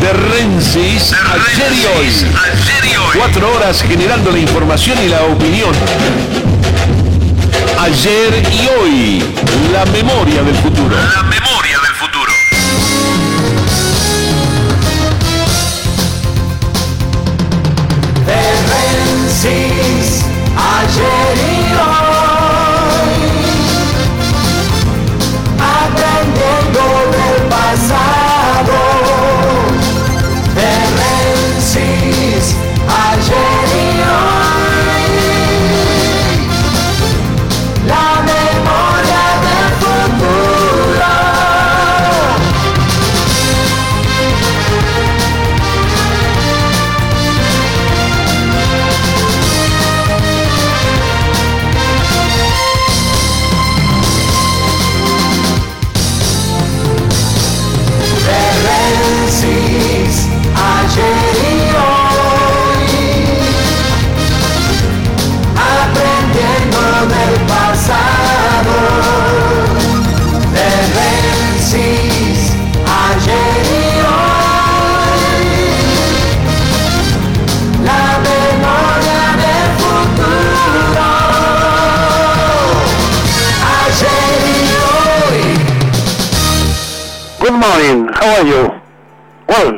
de Rensis, ayer y hoy. 4 horas generando la información y la opinión. Ayer y hoy, la memoria del futuro. La memoria del futuro. De Rensis, ayer y hoy, aprendiendo del pasado. De Rensis, ayer y hoy, la memoria del futuro. Rensis, ayer y hoy, aprendiendo del pasado. De Rensis, ayer y hoy, la memoria del futuro. Ayer y hoy. Good morning, how are you? Well,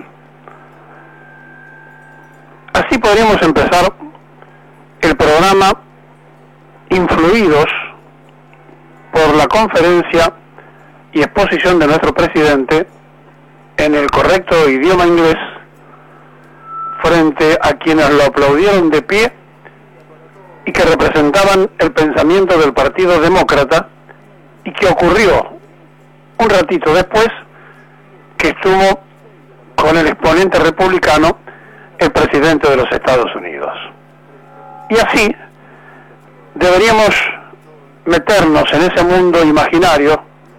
así podríamos empezar el programa influidos por la conferencia y exposición de nuestro presidente en el correcto idioma inglés frente a quienes lo aplaudieron de pie y que representaban el pensamiento del Partido Demócrata, y que ocurrió un ratito después que estuvo con el exponente republicano, el presidente de los Estados Unidos. Y así deberíamos meternos en ese mundo imaginario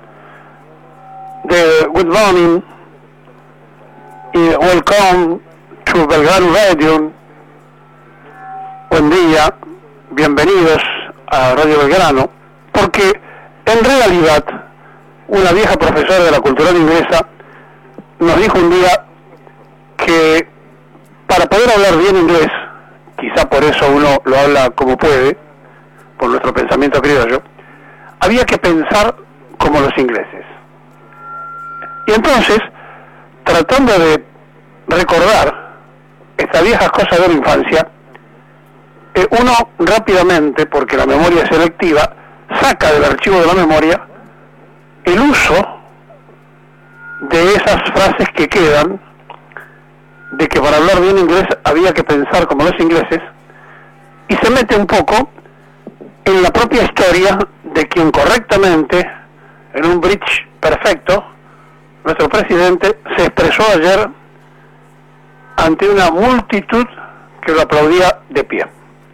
de Good Morning y Welcome to Belgrano Radio. Buen día, bienvenidos a Radio Belgrano, porque en realidad una vieja profesora de la cultural inglesa nos dijo un día que para poder hablar bien inglés, quizá por eso uno lo habla como puede, por nuestro pensamiento criollo, había que pensar como los ingleses. Y entonces, tratando de recordar estas viejas cosas de la infancia, uno rápidamente, porque la memoria es selectiva, saca del archivo de la memoria el uso de esas frases que quedan, de que para hablar bien inglés había que pensar como los ingleses, y se mete un poco en la propia historia de quien correctamente, en un bridge perfecto, nuestro presidente se expresó ayer ante una multitud que lo aplaudía de pie.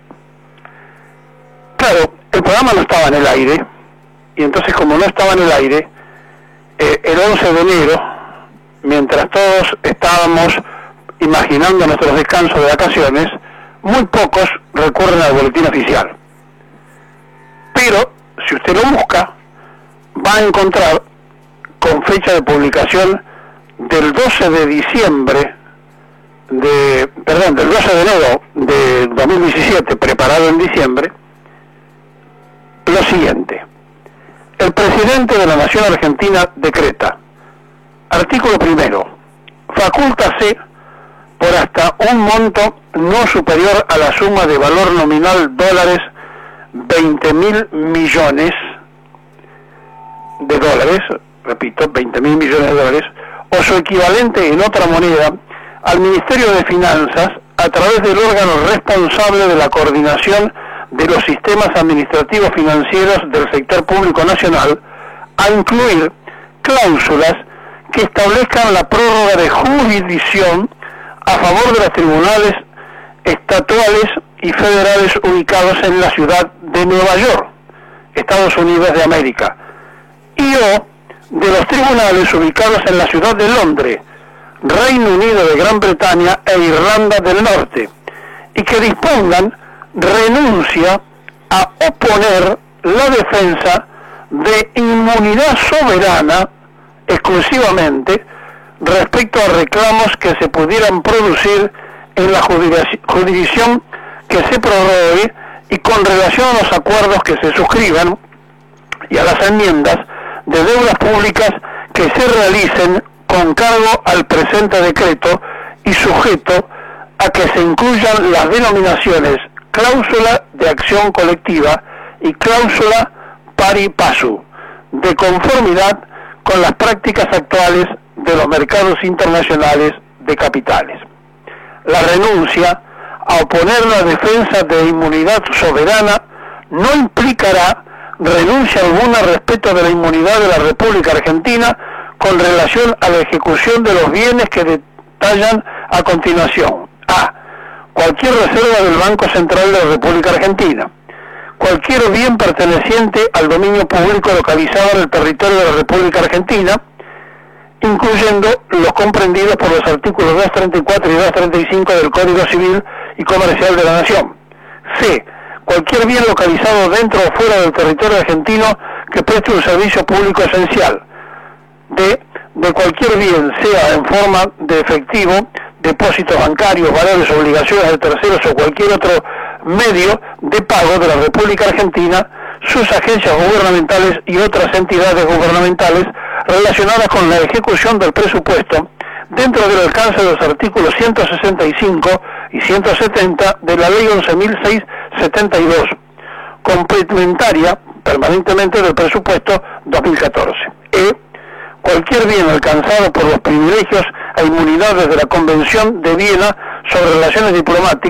Claro, el programa no estaba en el aire, y entonces como no estaba en el aire, el 11 de enero, mientras todos estábamos imaginando nuestros descansos de vacaciones, muy pocos recurren al boletín oficial. Pero, si usted lo busca, va a encontrar con fecha de publicación del 12 de diciembre, del 12 de enero de 2017, preparado en diciembre, lo siguiente. El presidente de la Nación Argentina decreta, artículo primero, facúltase por hasta un monto no superior a la suma de valor nominal dólares 20.000 millones de dólares, repito, 20.000 millones de dólares, o su equivalente en otra moneda, al Ministerio de Finanzas a través del órgano responsable de la coordinación de los sistemas administrativos financieros del sector público nacional, a incluir cláusulas que establezcan la prórroga de jurisdicción a favor de los tribunales estatales y federales ubicados en la ciudad de Nueva York, Estados Unidos de América, y o de los tribunales ubicados en la ciudad de Londres, Reino Unido de Gran Bretaña e Irlanda del Norte, y que dispongan renuncia a oponer la defensa de inmunidad soberana exclusivamente respecto a reclamos que se pudieran producir en la jurisdicción que se prorrogue y con relación a los acuerdos que se suscriban y a las enmiendas de deudas públicas que se realicen con cargo al presente decreto y sujeto a que se incluyan las denominaciones cláusula de acción colectiva y cláusula pari passu, de conformidad con las prácticas actuales de los mercados internacionales de capitales. La renuncia a oponer la defensa de inmunidad soberana no implicará renuncia alguna respecto de la inmunidad de la República Argentina con relación a la ejecución de los bienes que detallan a continuación. A. Cualquier reserva del Banco Central de la República Argentina. Cualquier bien perteneciente al dominio público localizado en el territorio de la República Argentina, incluyendo los comprendidos por los artículos 234 y 235 del Código Civil y Comercial de la Nación. C. Cualquier bien localizado dentro o fuera del territorio argentino que preste un servicio público esencial. D. De cualquier bien, sea en forma de efectivo, depósitos bancarios, valores, obligaciones de terceros o cualquier otro medio de pago de la República Argentina, sus agencias gubernamentales y otras entidades gubernamentales relacionadas con la ejecución del presupuesto dentro del alcance de los artículos 165 y 170 de la Ley 11.672, complementaria permanentemente del presupuesto 2014. E. Cualquier bien alcanzado por los privilegios e inmunidades de la Convención de Viena sobre relaciones diplomáticas